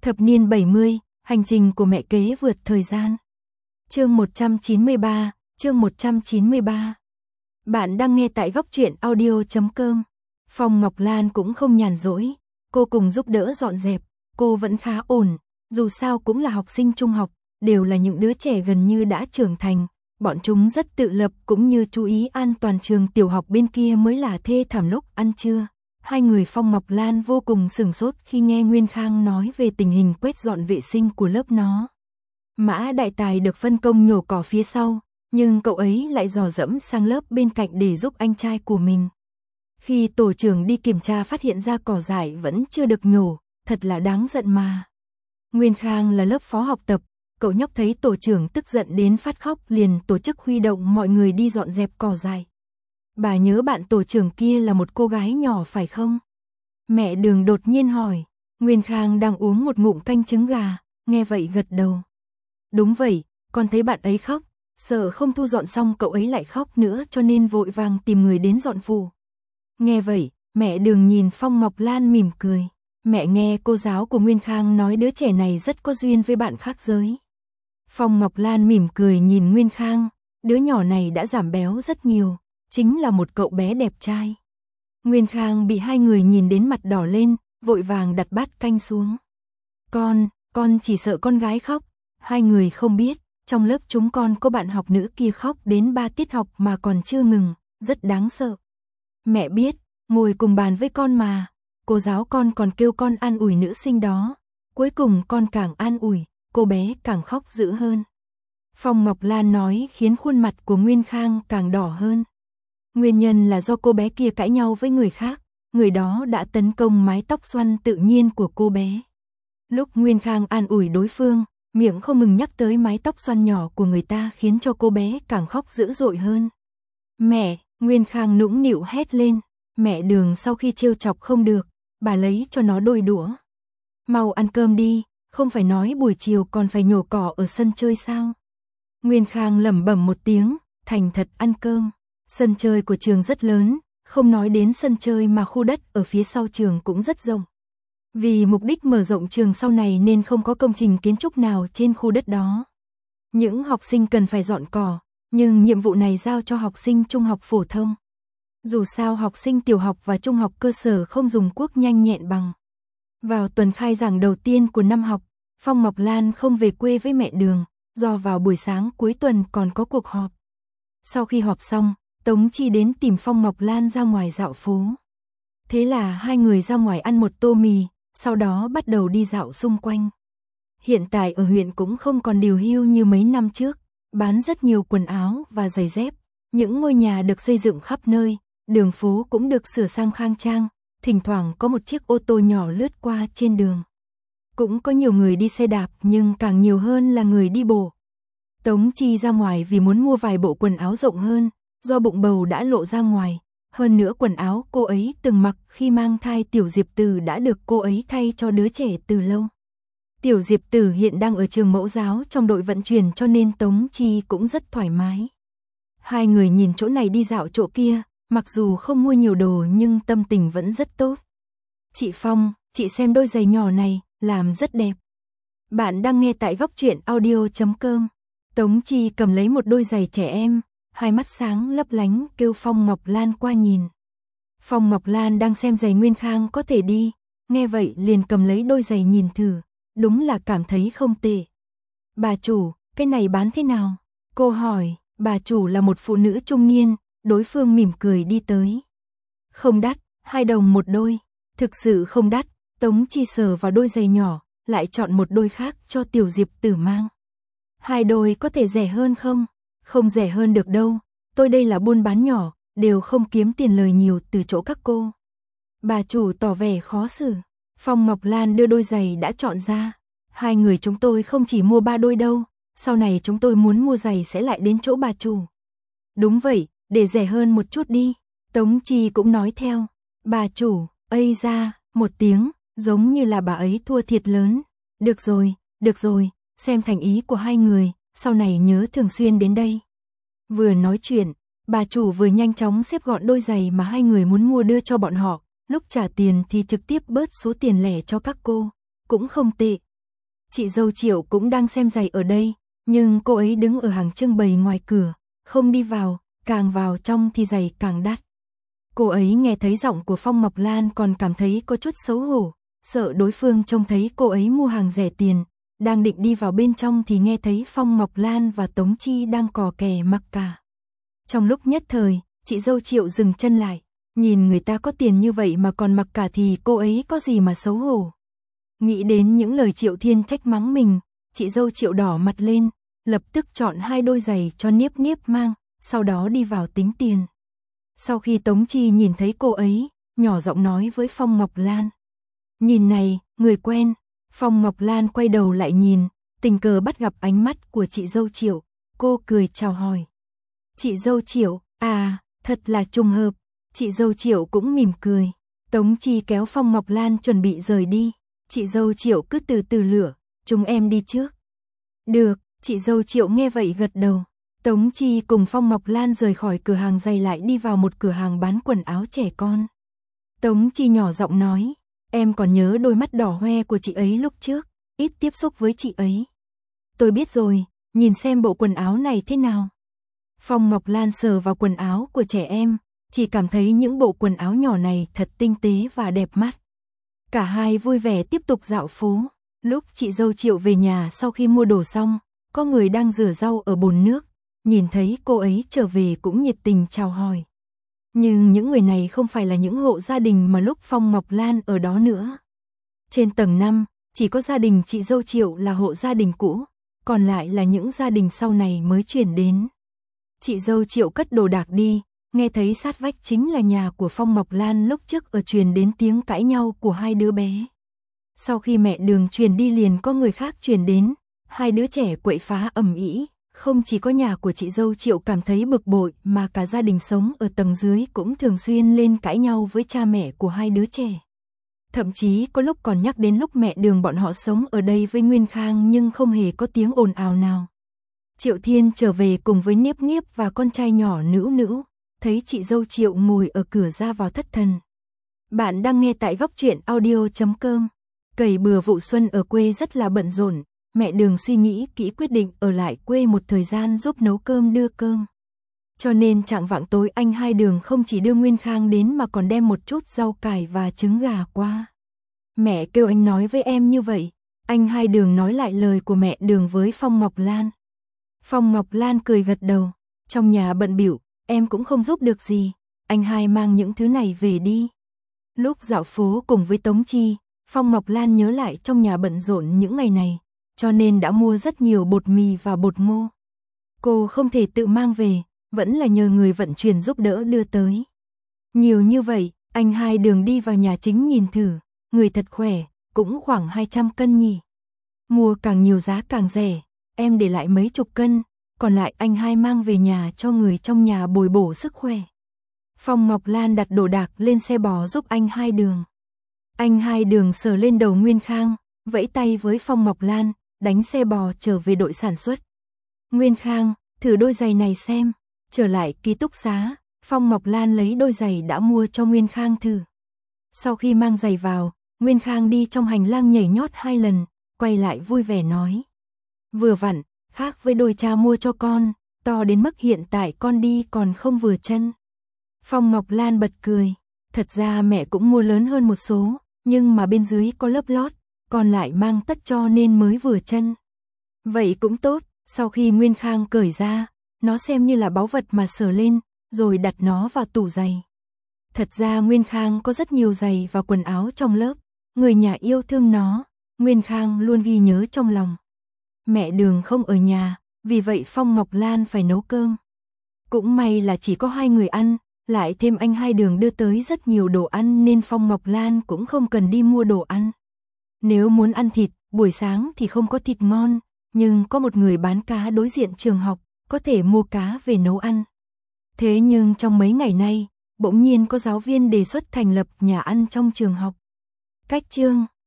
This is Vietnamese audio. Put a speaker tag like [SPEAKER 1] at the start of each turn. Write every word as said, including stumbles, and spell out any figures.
[SPEAKER 1] Thập niên bảy mươi, hành trình của mẹ kế vượt thời gian. Chương một trăm chín mươi ba, chương một trăm chín mươi ba. Bạn đang nghe tại góc truyện audio chấm com. Phong Ngọc Lan cũng không nhàn rỗi, cô cùng giúp đỡ dọn dẹp, cô vẫn khá ổn, dù sao cũng là học sinh trung học, đều là những đứa trẻ gần như đã trưởng thành, bọn chúng rất tự lập cũng như chú ý an toàn. Trường tiểu học bên kia mới là thê thảm lúc ăn trưa. Hai người Phong Ngọc Lan vô cùng sửng sốt khi nghe Nguyên Khang nói về tình hình quét dọn vệ sinh của lớp nó. Mã Đại Tài được phân công nhổ cỏ phía sau, nhưng cậu ấy lại dò dẫm sang lớp bên cạnh để giúp anh trai của mình. Khi tổ trưởng đi kiểm tra phát hiện ra cỏ dại vẫn chưa được nhổ, thật là đáng giận mà. Nguyên Khang là lớp phó học tập, cậu nhóc thấy tổ trưởng tức giận đến phát khóc liền tổ chức huy động mọi người đi dọn dẹp cỏ dại. Bà nhớ bạn tổ trưởng kia là một cô gái nhỏ phải không? Mẹ Đường đột nhiên hỏi. Nguyên Khang đang uống một ngụm canh trứng gà, nghe vậy gật đầu. Đúng vậy, con thấy bạn ấy khóc, sợ không thu dọn xong cậu ấy lại khóc nữa cho nên vội vàng tìm người đến dọn phụ. Nghe vậy, mẹ Đường nhìn Phong Ngọc Lan mỉm cười. Mẹ nghe cô giáo của Nguyên Khang nói đứa trẻ này rất có duyên với bạn khác giới. Phong Ngọc Lan mỉm cười nhìn Nguyên Khang, đứa nhỏ này đã giảm béo rất nhiều, chính là một cậu bé đẹp trai. Nguyên Khang bị hai người nhìn đến mặt đỏ lên, vội vàng đặt bát canh xuống. Con, con chỉ sợ con gái khóc, hai người không biết, trong lớp chúng con có bạn học nữ kia khóc đến ba tiết học mà còn chưa ngừng, rất đáng sợ. Mẹ biết, ngồi cùng bàn với con mà, cô giáo con còn kêu con an ủi nữ sinh đó, cuối cùng con càng an ủi, cô bé càng khóc dữ hơn. Phong Ngọc Lan nói khiến khuôn mặt của Nguyên Khang càng đỏ hơn. Nguyên nhân là do cô bé kia cãi nhau với người khác, người đó đã tấn công mái tóc xoăn tự nhiên của cô bé. Lúc Nguyên Khang an ủi đối phương, miệng không ngừng nhắc tới mái tóc xoăn nhỏ của người ta khiến cho cô bé càng khóc dữ dội hơn. Mẹ, Nguyên Khang nũng nịu hét lên, mẹ Đường sau khi trêu chọc không được, bà lấy cho nó đôi đũa. Mau ăn cơm đi, không phải nói buổi chiều còn phải nhổ cỏ ở sân chơi sao? Nguyên Khang lẩm bẩm một tiếng, thành thật ăn cơm. Sân chơi của trường rất lớn, không nói đến sân chơi mà khu đất ở phía sau trường cũng rất rộng. Vì mục đích mở rộng trường sau này nên không có công trình kiến trúc nào trên khu đất đó. Những học sinh cần phải dọn cỏ, nhưng nhiệm vụ này giao cho học sinh trung học phổ thông. Dù sao học sinh tiểu học và trung học cơ sở không dùng cuốc nhanh nhẹn bằng. Vào tuần khai giảng đầu tiên của năm học, Phong Ngọc Lan không về quê với mẹ Đường, do vào buổi sáng cuối tuần còn có cuộc họp. Sau khi họp xong, Tống Chi đến tìm Phong Ngọc Lan ra ngoài dạo phố. Thế là hai người ra ngoài ăn một tô mì, sau đó bắt đầu đi dạo xung quanh. Hiện tại ở huyện cũng không còn điều hưu như mấy năm trước, bán rất nhiều quần áo và giày dép. Những ngôi nhà được xây dựng khắp nơi, đường phố cũng được sửa sang khang trang, thỉnh thoảng có một chiếc ô tô nhỏ lướt qua trên đường. Cũng có nhiều người đi xe đạp nhưng càng nhiều hơn là người đi bộ. Tống Chi ra ngoài vì muốn mua vài bộ quần áo rộng hơn, do bụng bầu đã lộ ra ngoài, hơn nữa quần áo cô ấy từng mặc khi mang thai Tiểu Diệp Tử đã được cô ấy thay cho đứa trẻ từ lâu. Tiểu Diệp Tử hiện đang ở trường mẫu giáo trong đội vận chuyển cho nên Tống Chi cũng rất thoải mái. Hai người nhìn chỗ này đi dạo chỗ kia, mặc dù không mua nhiều đồ nhưng tâm tình vẫn rất tốt. Chị Phong, chị xem đôi giày nhỏ này, làm rất đẹp. Bạn đang nghe tại góc truyện audio chấm com. Tống Chi cầm lấy một đôi giày trẻ em, hai mắt sáng lấp lánh kêu Phong Ngọc Lan qua nhìn. Phong Ngọc Lan đang xem giày Nguyên Khang có thể đi, nghe vậy liền cầm lấy đôi giày nhìn thử, đúng là cảm thấy không tệ. Bà chủ, cái này bán thế nào? Cô hỏi, bà chủ là một phụ nữ trung niên, đối phương mỉm cười đi tới. Không đắt, hai đồng một đôi, thực sự không đắt. Tống Chi sờ vào đôi giày nhỏ, lại chọn một đôi khác cho Tiểu Diệp Tử mang. Hai đôi có thể rẻ hơn không? Không rẻ hơn được đâu, tôi đây là buôn bán nhỏ, đều không kiếm tiền lời nhiều từ chỗ các cô. Bà chủ tỏ vẻ khó xử. Phong Ngọc Lan đưa đôi giày đã chọn ra. Hai người chúng tôi không chỉ mua ba đôi đâu, sau này chúng tôi muốn mua giày sẽ lại đến chỗ bà chủ. Đúng vậy, để rẻ hơn một chút đi. Tống Chi cũng nói theo. Bà chủ, ây ra, một tiếng, giống như là bà ấy thua thiệt lớn. Được rồi, được rồi, xem thành ý của hai người, sau này nhớ thường xuyên đến đây. Vừa nói chuyện, bà chủ vừa nhanh chóng xếp gọn đôi giày mà hai người muốn mua đưa cho bọn họ, lúc trả tiền thì trực tiếp bớt số tiền lẻ cho các cô, cũng không tệ, Chị dâu Triệu cũng đang xem giày ở đây, nhưng cô ấy đứng ở hàng trưng bày ngoài cửa, không đi vào, càng vào trong thì giày càng đắt. Cô ấy nghe thấy giọng của Phong Ngọc Lan còn cảm thấy có chút xấu hổ, sợ đối phương trông thấy cô ấy mua hàng rẻ tiền, đang định đi vào bên trong thì nghe thấy Phong Ngọc Lan và Tống Chi đang cò kè mặc cả. Trong lúc nhất thời, chị dâu Triệu dừng chân lại, nhìn người ta có tiền như vậy mà còn mặc cả thì cô ấy có gì mà xấu hổ. Nghĩ đến những lời Triệu Thiên trách mắng mình, chị dâu Triệu đỏ mặt lên, lập tức chọn hai đôi giày cho Niếp Niếp mang, sau đó đi vào tính tiền. Sau khi Tống Chi nhìn thấy cô ấy, nhỏ giọng nói với Phong Ngọc Lan. Nhìn này, người quen. Phong Ngọc Lan quay đầu lại nhìn, tình cờ bắt gặp ánh mắt của chị dâu Triệu, cô cười chào hỏi. Chị dâu Triệu, à, thật là trùng hợp. Chị dâu Triệu cũng mỉm cười. Tống Chi kéo Phong Ngọc Lan chuẩn bị rời đi. Chị dâu Triệu cứ từ từ lựa, chúng em đi trước. Được, chị dâu Triệu nghe vậy gật đầu. Tống Chi cùng Phong Ngọc Lan rời khỏi cửa hàng giày lại đi vào một cửa hàng bán quần áo trẻ con. Tống Chi nhỏ giọng nói, em còn nhớ đôi mắt đỏ hoe của chị ấy lúc trước, ít tiếp xúc với chị ấy. Tôi biết rồi, nhìn xem bộ quần áo này thế nào. Phong Ngọc Lan sờ vào quần áo của trẻ em, chỉ cảm thấy những bộ quần áo nhỏ này thật tinh tế và đẹp mắt. Cả hai vui vẻ tiếp tục dạo phố. Lúc chị dâu Triệu về nhà sau khi mua đồ xong, có người đang rửa rau ở bồn nước, nhìn thấy cô ấy trở về cũng nhiệt tình chào hỏi. Nhưng những người này không phải là những hộ gia đình mà lúc Phong Ngọc Lan ở đó nữa. Trên tầng năm, chỉ có gia đình chị dâu Triệu là hộ gia đình cũ, còn lại là những gia đình sau này mới chuyển đến. Chị dâu Triệu cất đồ đạc đi, nghe thấy sát vách chính là nhà của Phong Ngọc Lan lúc trước ở truyền đến tiếng cãi nhau của hai đứa bé. Sau khi mẹ Đường truyền đi liền có người khác truyền đến, hai đứa trẻ quậy phá ầm ĩ, không chỉ có nhà của chị dâu Triệu cảm thấy bực bội mà cả gia đình sống ở tầng dưới cũng thường xuyên lên cãi nhau với cha mẹ của hai đứa trẻ. Thậm chí có lúc còn nhắc đến lúc mẹ Đường bọn họ sống ở đây với Nguyên Khang nhưng không hề có tiếng ồn ào nào. Triệu Thiên trở về cùng với Niếp Niếp và con trai nhỏ Nữu Nữu, thấy chị dâu Triệu ngồi ở cửa ra vào thất thần. Bạn đang nghe tại góc truyện audio chấm com. Cày bừa vụ xuân ở quê rất là bận rộn, mẹ Đường suy nghĩ kỹ quyết định ở lại quê một thời gian giúp nấu cơm đưa cơm. Cho nên trạng vạng tối anh Hai Đường không chỉ đưa Nguyên Khang đến mà còn đem một chút rau cải và trứng gà qua. Mẹ kêu anh nói với em như vậy, anh Hai Đường nói lại lời của mẹ Đường với Phong Ngọc Lan. Phong Ngọc Lan cười gật đầu, trong nhà bận bịu, em cũng không giúp được gì, anh Hai mang những thứ này về đi. Lúc dạo phố cùng với Tống Chi, Phong Ngọc Lan nhớ lại trong nhà bận rộn những ngày này, cho nên đã mua rất nhiều bột mì và bột ngô. Cô không thể tự mang về, vẫn là nhờ người vận chuyển giúp đỡ đưa tới. Nhiều như vậy, anh Hai Đường đi vào nhà chính nhìn thử, người thật khỏe, cũng khoảng hai trăm cân nhỉ. Mua càng nhiều giá càng rẻ, em để lại mấy chục cân, còn lại anh Hai mang về nhà cho người trong nhà bồi bổ sức khỏe. Phong Ngọc Lan đặt đồ đạc lên xe bò giúp anh Hai Đường. Anh Hai Đường sờ lên đầu Nguyên Khang, vẫy tay với Phong Ngọc Lan, đánh xe bò trở về đội sản xuất. Nguyên Khang, thử đôi giày này xem. Trở lại ký túc xá, Phong Ngọc Lan lấy đôi giày đã mua cho Nguyên Khang thử. Sau khi mang giày vào, Nguyên Khang đi trong hành lang nhảy nhót hai lần, quay lại vui vẻ nói. Vừa vặn, khác với đôi cha mua cho con, to đến mức hiện tại con đi còn không vừa chân. Phong Ngọc Lan bật cười, thật ra mẹ cũng mua lớn hơn một số, nhưng mà bên dưới có lớp lót, còn lại mang tất cho nên mới vừa chân. Vậy cũng tốt, sau khi Nguyên Khang cởi ra, nó xem như là báu vật mà sờ lên, rồi đặt nó vào tủ giày. Thật ra Nguyên Khang có rất nhiều giày và quần áo trong lớp, người nhà yêu thương nó, Nguyên Khang luôn ghi nhớ trong lòng. Mẹ Đường không ở nhà, vì vậy Phong Ngọc Lan phải nấu cơm. Cũng may là chỉ có hai người ăn, lại thêm anh Hai Đường đưa tới rất nhiều đồ ăn nên Phong Ngọc Lan cũng không cần đi mua đồ ăn. Nếu muốn ăn thịt, buổi sáng thì không có thịt ngon, nhưng có một người bán cá đối diện trường học, có thể mua cá về nấu ăn. Thế nhưng trong mấy ngày nay, bỗng nhiên có giáo viên đề xuất thành lập nhà ăn trong trường học. Cách chương